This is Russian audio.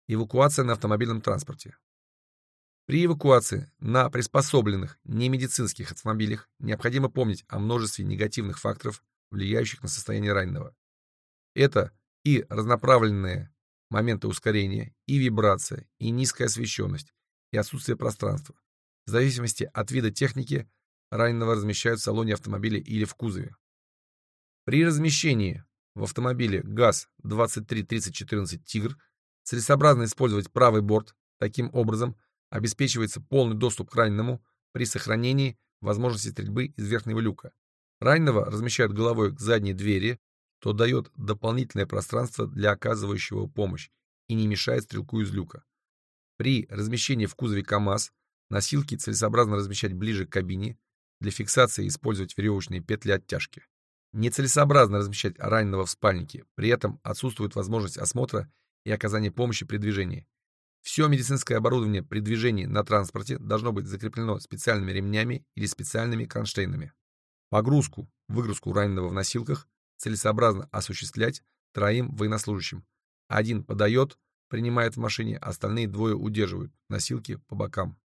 Эвакуация на автомобильном транспорте. При эвакуации на приспособленных немедицинских автомобилях необходимо помнить о множестве негативных факторов, влияющих на состояние раненого. Это и разнонаправленные моменты ускорения, и вибрация, и низкая освещенность, и отсутствие пространства. В зависимости от вида техники раненого размещают в салоне автомобиля или в кузове. При размещении в автомобиле ГАЗ-233014 «Тигр» целесообразно использовать правый борт. Таким образом обеспечивается полный доступ к раненому при сохранении возможности стрельбы из верхнего люка. Раненого размещают головой к задней двери, что дает дополнительное пространство для оказывающего помощь и не мешает стрелку из люка. При размещении в кузове КАМАЗ носилки целесообразно размещать ближе к кабине, для фиксации использовать веревочные петли оттяжки. Нецелесообразно размещать раненого в спальнике, при этом отсутствует возможность осмотра и оказания помощи при движении. Все медицинское оборудование при движении на транспорте должно быть закреплено специальными ремнями или специальными кронштейнами. Погрузку-выгрузку раненого в носилках целесообразно осуществлять 3 военнослужащим. Один подает, принимает в машине, остальные 2 удерживают носилки по бокам.